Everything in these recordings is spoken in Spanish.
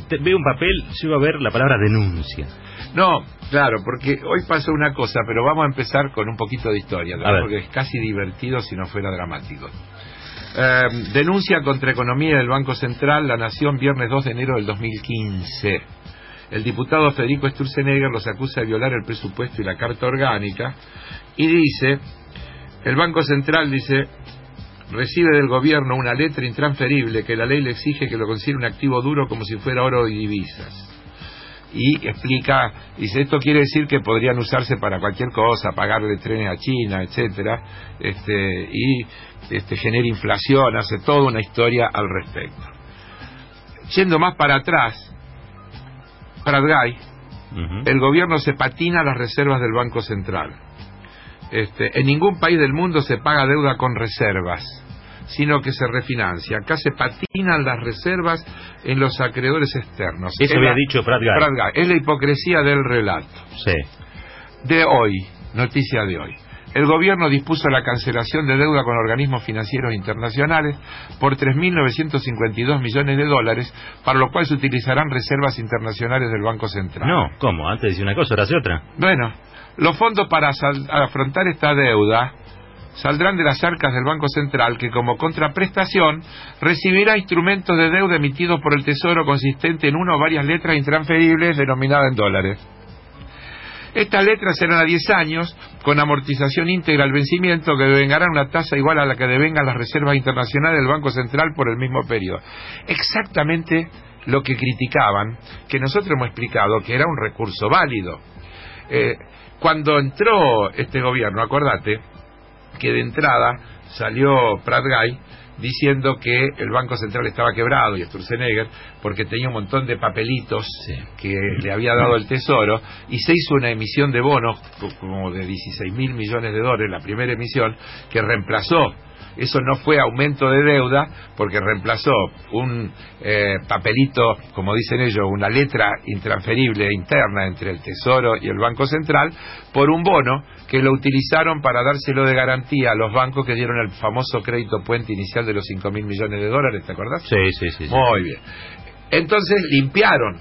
veo un papel, llego a ver la palabra denuncia. No, claro, porque hoy pasó una cosa, pero vamos a empezar con un poquito de historia, porque es casi divertido si no fuera dramático. Denuncia contra Economía del Banco Central, La Nación, viernes 2 de enero del 2015. El diputado Federico Sturzenegger los acusa de violar el presupuesto y la Carta Orgánica, y dice, el Banco Central, dice, recibe del gobierno una letra intransferible que la ley le exige que lo considere un activo duro como si fuera oro y divisas. Y explica, dice, esto quiere decir que podrían usarse para cualquier cosa, pagarle trenes a China, etcétera, genera inflación, hace toda una historia al respecto. Yendo más para atrás, Prat-Gay, el gobierno se patina las reservas del Banco Central. En ningún país del mundo se paga deuda con reservas, sino que se refinancia. Acá se patinan las reservas en los acreedores externos. Eso había dicho Prat-Gay. Es la hipocresía del relato. Sí. De hoy, noticia de hoy. El gobierno dispuso la cancelación de deuda con organismos financieros internacionales por 3.952 millones de dólares, para lo cual se utilizarán reservas internacionales del Banco Central. No, ¿cómo? Antes decía una cosa, ahora hace otra. Bueno, los fondos para afrontar esta deuda saldrán de las arcas del Banco Central, que como contraprestación recibirá instrumentos de deuda emitidos por el Tesoro consistente en una o varias letras intransferibles denominadas en dólares. Estas letras serán a 10 años, con amortización íntegra al vencimiento, que devengarán una tasa igual a la que devengan las reservas internacionales del Banco Central por el mismo periodo. Exactamente lo que criticaban, que nosotros hemos explicado que era un recurso válido. Cuando entró este gobierno, acordate que de entrada salió Prat-Gay diciendo que el Banco Central estaba quebrado, y Sturzenegger, porque tenía un montón de papelitos que le había dado el Tesoro, y se hizo una emisión de bonos como de 16.000 millones de dólares, la primera emisión, que reemplazó. Eso no fue aumento de deuda, porque reemplazó un papelito, como dicen ellos, una letra intransferible interna entre el Tesoro y el Banco Central, por un bono que lo utilizaron para dárselo de garantía a los bancos que dieron el famoso crédito puente inicial de los 5.000 millones de dólares, ¿te acordás? Sí. Muy bien. Entonces limpiaron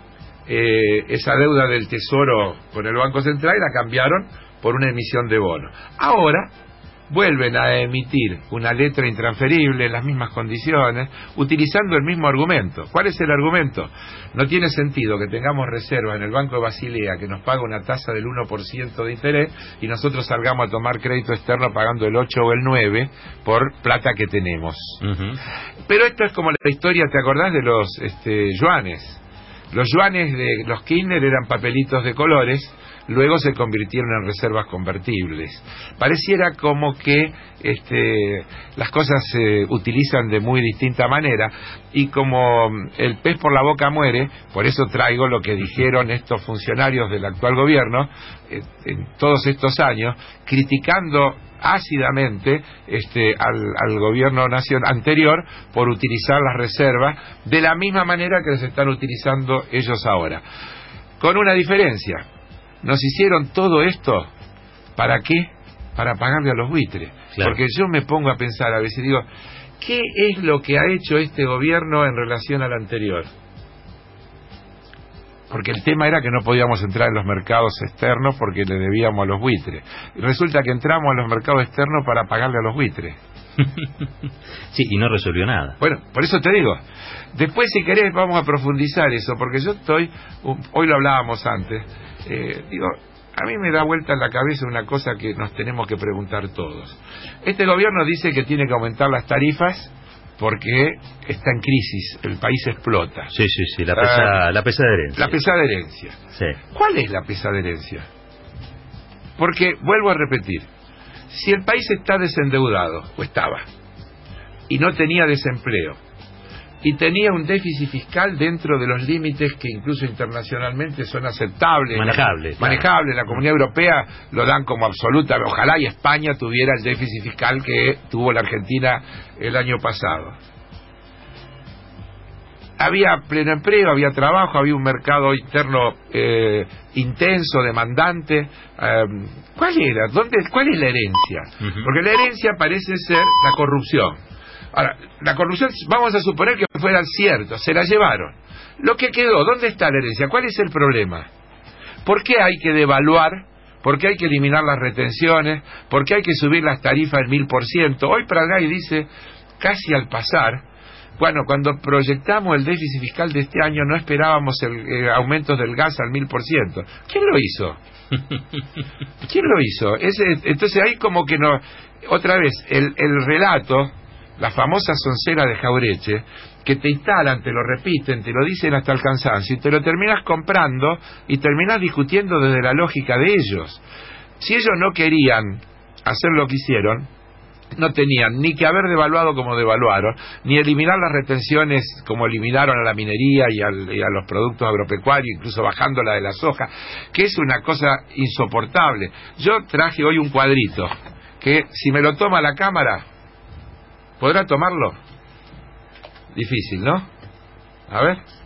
esa deuda del Tesoro con el Banco Central y la cambiaron por una emisión de bono. Ahora vuelven a emitir una letra intransferible en las mismas condiciones, utilizando el mismo argumento. ¿Cuál es el argumento? No tiene sentido que tengamos reservas en el Banco de Basilea que nos paga una tasa del 1% de interés y nosotros salgamos a tomar crédito externo pagando el 8 o el 9 por plata que tenemos. Pero esto es como la historia, ¿te acordás de los yuanes? Los yuanes de los Kirchner eran papelitos de colores, luego se convirtieron en reservas convertibles. Pareciera como que las cosas se utilizan de muy distinta manera, y como el pez por la boca muere, por eso traigo lo que dijeron estos funcionarios del actual gobierno en todos estos años, criticando ácidamente al gobierno anterior por utilizar las reservas de la misma manera que se están utilizando ellos ahora, con una diferencia. Nos hicieron todo esto, ¿para qué? Para pagarle a los buitres. Claro. Porque yo me pongo a pensar a veces, digo, ¿qué es lo que ha hecho este gobierno en relación al anterior? Porque el tema era que no podíamos entrar en los mercados externos porque le debíamos a los buitres. Y resulta que entramos a los mercados externos para pagarle a los buitres. Sí, y no resolvió nada. Bueno, por eso te digo, después si querés vamos a profundizar eso, porque yo hoy lo hablábamos antes, digo, a mí me da vuelta en la cabeza una cosa que nos tenemos que preguntar todos. Este gobierno dice que tiene que aumentar las tarifas porque está en crisis, el país explota. Sí, la pesada herencia. La pesada herencia. Sí. ¿Cuál es la pesada herencia? Porque, vuelvo a repetir, si el país está desendeudado, o estaba, y no tenía desempleo, y tenía un déficit fiscal dentro de los límites que incluso internacionalmente son aceptables, manejables, la Comunidad Europea lo dan como absoluta, ojalá y España tuviera el déficit fiscal que tuvo la Argentina el año pasado. Había pleno empleo, había trabajo, había un mercado interno intenso, demandante. ¿Cuál es la herencia? Porque la herencia parece ser la corrupción. Ahora, la corrupción, vamos a suponer que fuera cierto, se la llevaron. Lo que quedó, ¿dónde está la herencia? ¿Cuál es el problema? ¿Por qué hay que devaluar? ¿Por qué hay que eliminar las retenciones? ¿Por qué hay que subir las tarifas al 1000%? Hoy Pratgay dice, casi al pasar, bueno, cuando proyectamos el déficit fiscal de este año no esperábamos el aumento del gas al 1000%. ¿Quién lo hizo? ¿Quién lo hizo? Entonces ahí como que no... Otra vez, el relato, la famosa soncera de Jaureche, que te instalan, te lo repiten, te lo dicen hasta el cansancio, y te lo terminas comprando y terminas discutiendo desde la lógica de ellos. Si ellos no querían hacer lo que hicieron, no tenían ni que haber devaluado como devaluaron, ni eliminar las retenciones como eliminaron a la minería y a los productos agropecuarios, incluso bajando la de la soja, que es una cosa insoportable. Yo traje hoy un cuadrito que si me lo toma la cámara, ¿podrá tomarlo? Difícil, ¿no? A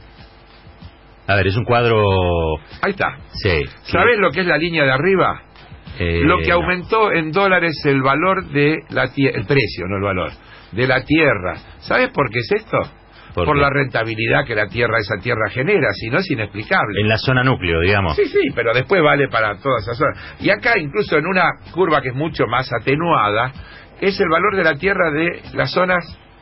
ver, es un cuadro... Ahí está. Sí. ¿Sabés lo que es la línea de arriba? Lo que aumentó en dólares el valor de la tierra, el precio, no el valor, de la tierra. ¿Sabes por qué es esto? Por la rentabilidad que esa tierra genera, si no es inexplicable. En la zona núcleo, digamos. Sí, pero después vale para toda esa zona. Y acá, incluso en una curva que es mucho más atenuada, es el valor de la tierra de las zonas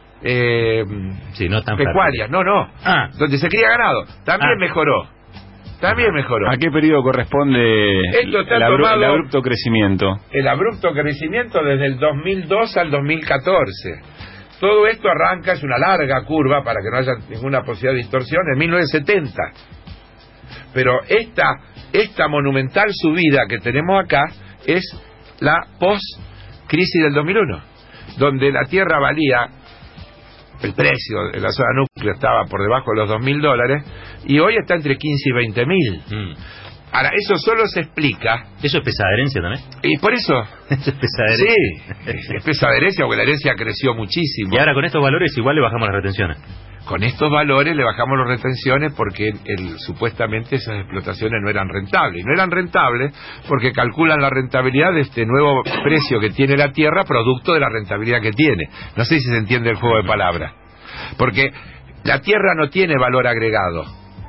sí, no tan pecuarias. Donde se cría ganado. También mejoró. ¿A qué periodo corresponde el abrupto crecimiento? El abrupto crecimiento desde el 2002 al 2014. Todo esto arranca, es una larga curva para que no haya ninguna posibilidad de distorsión, en 1970. Pero esta monumental subida que tenemos acá es la post-crisis del 2001, donde la tierra valía, el precio en la zona núcleo estaba por debajo de los $2.000 y hoy está entre 15 y 20.000. Ahora, eso solo se explica... ¿Eso es pesada herencia también? Y por eso... ¿Eso es pesada herencia? Sí, es pesada herencia porque la herencia creció muchísimo. Y ahora con estos valores igual le bajamos las retenciones. Con estos valores le bajamos las retenciones porque supuestamente esas explotaciones no eran rentables. Y no eran rentables porque calculan la rentabilidad de este nuevo precio que tiene la tierra producto de la rentabilidad que tiene. No sé si se entiende el juego de palabras. Porque la tierra no tiene valor agregado.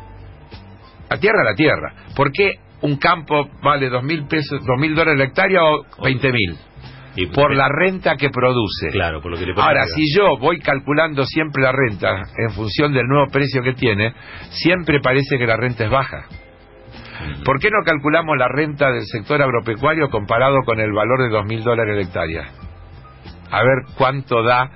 La tierra. ¿Por qué un campo vale $2.000 la hectárea o 20.000? Por la renta que produce. Claro, por lo que le Ahora, si yo voy calculando siempre la renta en función del nuevo precio que tiene, siempre parece que la renta es baja. ¿Por qué no calculamos la renta del sector agropecuario comparado con el valor de $2.000 la hectárea? A ver cuánto da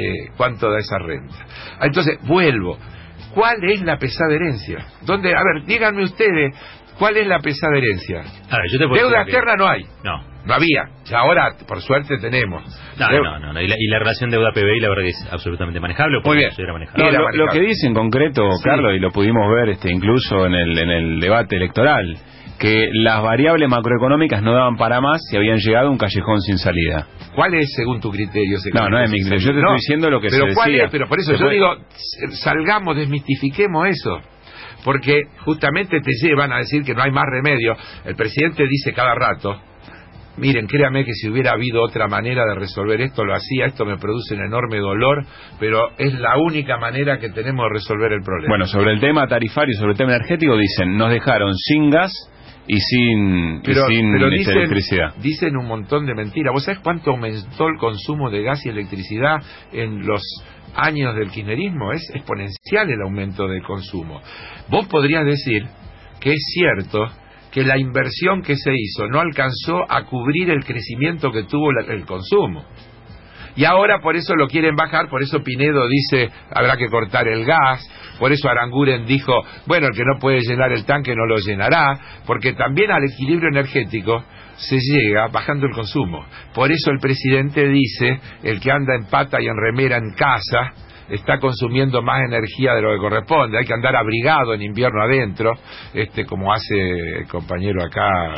esa renta. Entonces, vuelvo. ¿Cuál es la pesada herencia? A ver, díganme ustedes, ¿cuál es la pesada herencia? A ver, yo te puedo deuda externa no hay. No había. Ya ahora, por suerte, tenemos. No. Y la relación deuda-PBI, la verdad que es absolutamente manejable. Muy bien. Lo que dice en concreto, sí, Carlos, y lo pudimos ver incluso en el debate electoral, que las variables macroeconómicas no daban para más y habían llegado a un callejón sin salida. ¿Cuál es, según tu criterio? No es mi criterio. Yo te estoy diciendo lo que se decía. Pero por eso yo digo, salgamos, desmistifiquemos eso. Porque justamente te llevan a decir que no hay más remedio. El presidente dice cada rato, miren, créame que si hubiera habido otra manera de resolver esto, lo hacía, esto me produce un enorme dolor, pero es la única manera que tenemos de resolver el problema. Bueno, sobre el tema tarifario y sobre el tema energético dicen, nos dejaron sin gas y sin electricidad. Dicen un montón de mentiras. ¿Vos sabés cuánto aumentó el consumo de gas y electricidad en los años del kirchnerismo? Es exponencial el aumento del consumo. Vos podrías decir que es cierto que la inversión que se hizo no alcanzó a cubrir el crecimiento que tuvo el consumo. Y ahora por eso lo quieren bajar, por eso Pinedo dice habrá que cortar el gas, por eso Aranguren dijo, bueno, el que no puede llenar el tanque no lo llenará, porque también al equilibrio energético se llega bajando el consumo. Por eso el presidente dice, el que anda en pata y en remera en casa está consumiendo más energía de lo que corresponde, hay que andar abrigado en invierno adentro, como hace el compañero acá.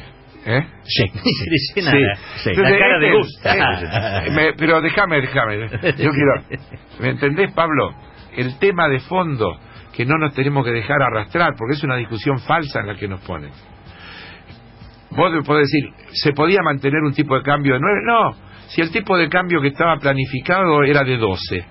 Sí. La cara de gusto. Pero déjame. Yo quiero. ¿Me entendés, Pablo? El tema de fondo que no nos tenemos que dejar arrastrar, porque es una discusión falsa en la que nos ponen. Vos podés decir, ¿se podía mantener un tipo de cambio de 9? No, si el tipo de cambio que estaba planificado era de 12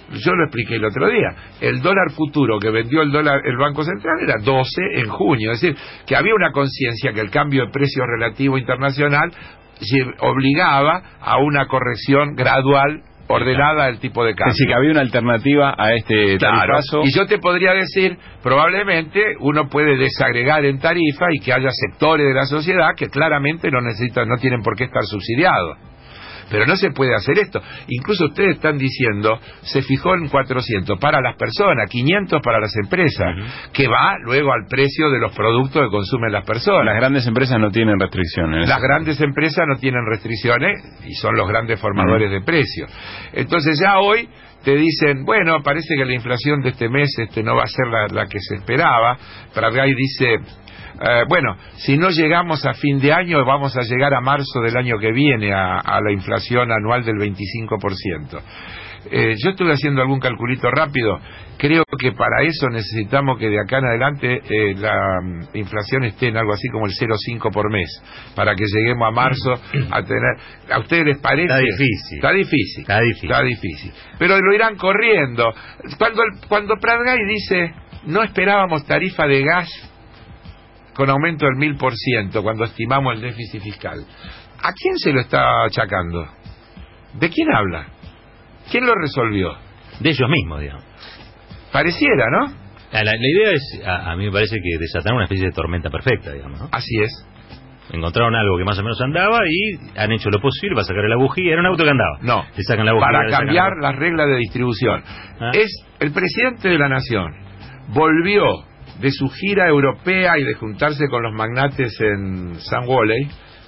yo lo expliqué el otro día, el dólar futuro que vendió el Banco Central era 12 en junio, es decir, que había una conciencia que el cambio de precio relativo internacional obligaba a una corrección gradual, ordenada del tipo de cambio. Es decir, que había una alternativa a este tarifazo. Y yo te podría decir, probablemente uno puede desagregar en tarifa y que haya sectores de la sociedad que claramente no tienen por qué estar subsidiados. Pero no se puede hacer esto. Incluso ustedes están diciendo, se fijó en 400 para las personas, 500 para las empresas, que va luego al precio de los productos que consumen las personas. Las grandes empresas no tienen restricciones. Las grandes empresas no tienen restricciones y son los grandes formadores de precios. Entonces ya hoy te dicen, bueno, parece que la inflación de este mes no va a ser la que se esperaba. Pradgay dice, bueno, si no llegamos a fin de año, vamos a llegar a marzo del año que viene a la inflación anual del 25%. Yo estuve haciendo algún calculito rápido. Creo que para eso necesitamos que de acá en adelante la inflación esté en algo así como el 0,5 por mes, para que lleguemos a marzo a tener... ¿A ustedes les parece? Está difícil. Pero lo irán corriendo. Cuando Pradgay dice, no esperábamos tarifa de gas con aumento del 1000% cuando estimamos el déficit fiscal, ¿a quién se lo está achacando? ¿De quién habla? ¿Quién lo resolvió? De ellos mismos, digamos. Pareciera, ¿no? La idea es, a mí me parece que desataron una especie de tormenta perfecta, digamos, ¿no? Así es. Encontraron algo que más o menos andaba y han hecho lo posible para sacarle la bujía. Era un auto que andaba. No, le sacan la bujía, para cambiar las reglas de distribución. Es el presidente de la nación volvió de su gira europea y de juntarse con los magnates en San Woolley,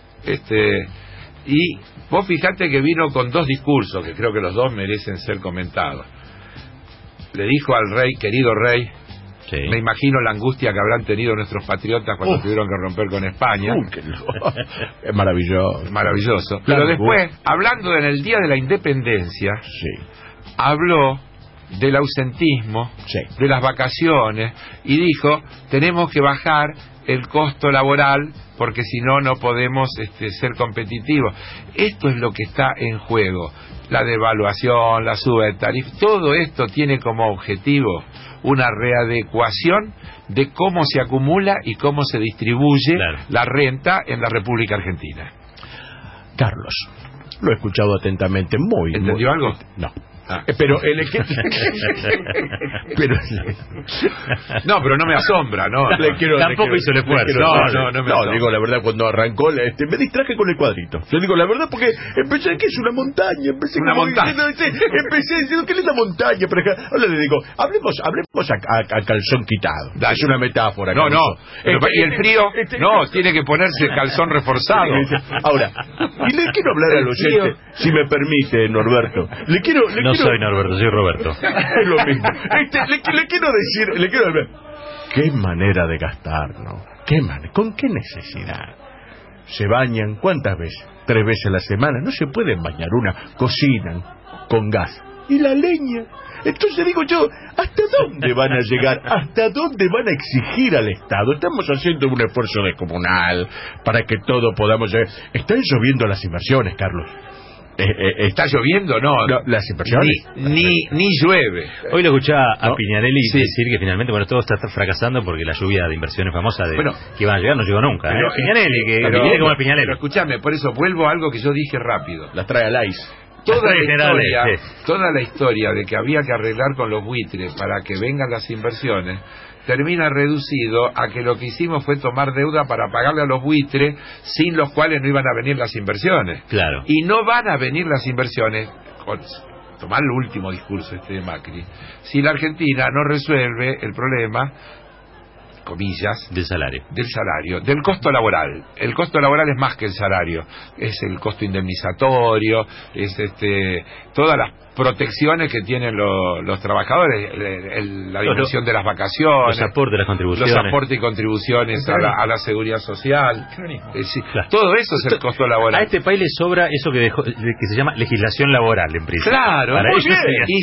y vos fijate que vino con dos discursos que creo que los dos merecen ser comentados. Le dijo al rey, querido rey, sí, me imagino la angustia que habrán tenido nuestros patriotas cuando tuvieron que romper con España. Es maravilloso. Maravilloso. Pero después, hablando en el Día de la Independencia, habló del ausentismo, de las vacaciones, y dijo, tenemos que bajar el costo laboral porque si no, no podemos ser competitivos. Esto es lo que está en juego. La devaluación, la suba de tarifas, todo esto tiene como objetivo una readecuación de cómo se acumula y cómo se distribuye la renta en la República Argentina. Carlos, lo he escuchado atentamente. ¿Entendió algo? No. Pero pero no me asombra, ¿no? Tampoco hizo el esfuerzo. No, digo la verdad, cuando arrancó me distraje con el cuadrito. Yo digo la verdad porque empecé que es una montaña, empecé diciendo que es la montaña, pero ahora le digo, hablemos a calzón quitado. Es una metáfora. Y el frío, tiene que ponerse calzón reforzado. Ahora, y le quiero hablar al oyente, si me permite, Norberto. No soy Norberto, soy Roberto. Es lo mismo. Le quiero decir, qué manera de gastar, ¿no? ¿Con qué necesidad? Se bañan, ¿cuántas veces? 3 veces a la semana. No se pueden bañar cocinan con gas. ¿Y la leña? Entonces digo yo, ¿hasta dónde van a llegar? ¿Hasta dónde van a exigir al Estado? Estamos haciendo un esfuerzo descomunal para que todo podamos llegar. Están lloviendo las inversiones, Carlos. ¿Está lloviendo? No, las inversiones. Ni llueve. Hoy lo escuchaba a Piñarelli decir que finalmente, todo está fracasando porque la lluvia de inversiones famosa que iban a llegar no llegó nunca. Piñarelli, que viene como el Piñarelli. Pero escúchame, por eso vuelvo a algo que yo dije rápido. Las trae al ICE. Toda la historia de que había que arreglar con los buitres para que vengan las inversiones termina reducido a que lo que hicimos fue tomar deuda para pagarle a los buitres, sin los cuales no iban a venir las inversiones. Claro. Y no van a venir las inversiones, tomar el último discurso de Macri, si la Argentina no resuelve el problema, comillas, del salario, del costo laboral. El costo laboral es más que el salario, es el costo indemnizatorio, es todas las protecciones que tienen los trabajadores, la dimensión de las vacaciones, los aportes, las contribuciones, los aportes y contribuciones a la seguridad social, todo eso es el costo laboral. A este país le sobra eso que se llama legislación laboral en principio. Claro, para ellos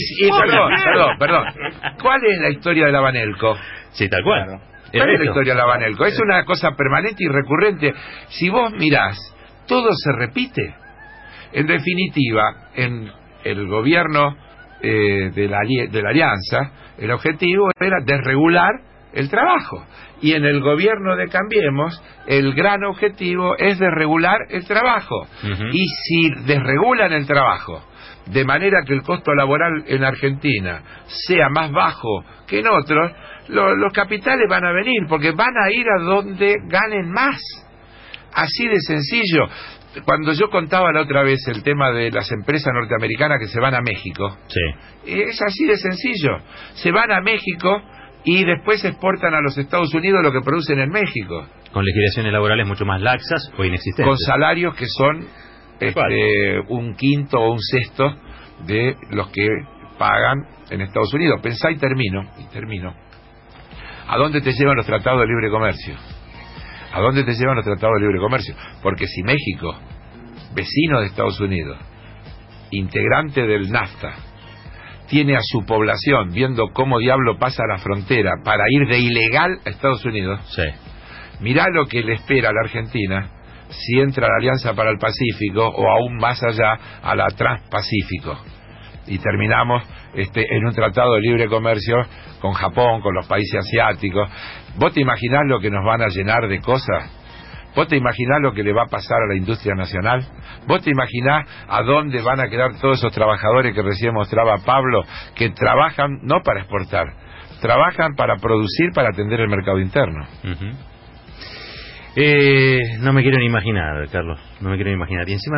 perdón. ¿Cuál es la historia de la Banelco? Sí, tal cual. Claro. ¿Cuál es la historia de la Banelco? Es una cosa permanente y recurrente. Si vos mirás, todo se repite. En definitiva, en el gobierno de la alianza, el objetivo era desregular el trabajo. Y en el gobierno de Cambiemos, el gran objetivo es desregular el trabajo. Y si desregulan el trabajo de manera que el costo laboral en Argentina sea más bajo que en otros, los capitales van a venir, porque van a ir a donde ganen más. Así de sencillo. Cuando yo contaba la otra vez el tema de las empresas norteamericanas que se van a México, es así de sencillo. Se van a México y después exportan a los Estados Unidos lo que producen en México. Con legislaciones laborales mucho más laxas o inexistentes. Con salarios que son un quinto o un sexto de los que pagan en Estados Unidos. Pensá y termino. ¿A dónde te llevan los tratados de libre comercio? ¿A dónde te llevan los tratados de libre comercio? Porque si México, vecino de Estados Unidos, integrante del NAFTA, tiene a su población viendo cómo diablo pasa la frontera para ir de ilegal a Estados Unidos, mirá lo que le espera a la Argentina si entra a la Alianza para el Pacífico o aún más allá a la Transpacífico. Y terminamos en un tratado de libre comercio con Japón, con los países asiáticos. ¿Vos te imaginás lo que nos van a llenar de cosas? ¿Vos te imaginás lo que le va a pasar a la industria nacional? ¿Vos te imaginás a dónde van a quedar todos esos trabajadores que recién mostraba Pablo, que trabajan no para exportar, trabajan para producir, para atender el mercado interno? No me quiero ni imaginar, Carlos, no me quiero ni imaginar. Y encima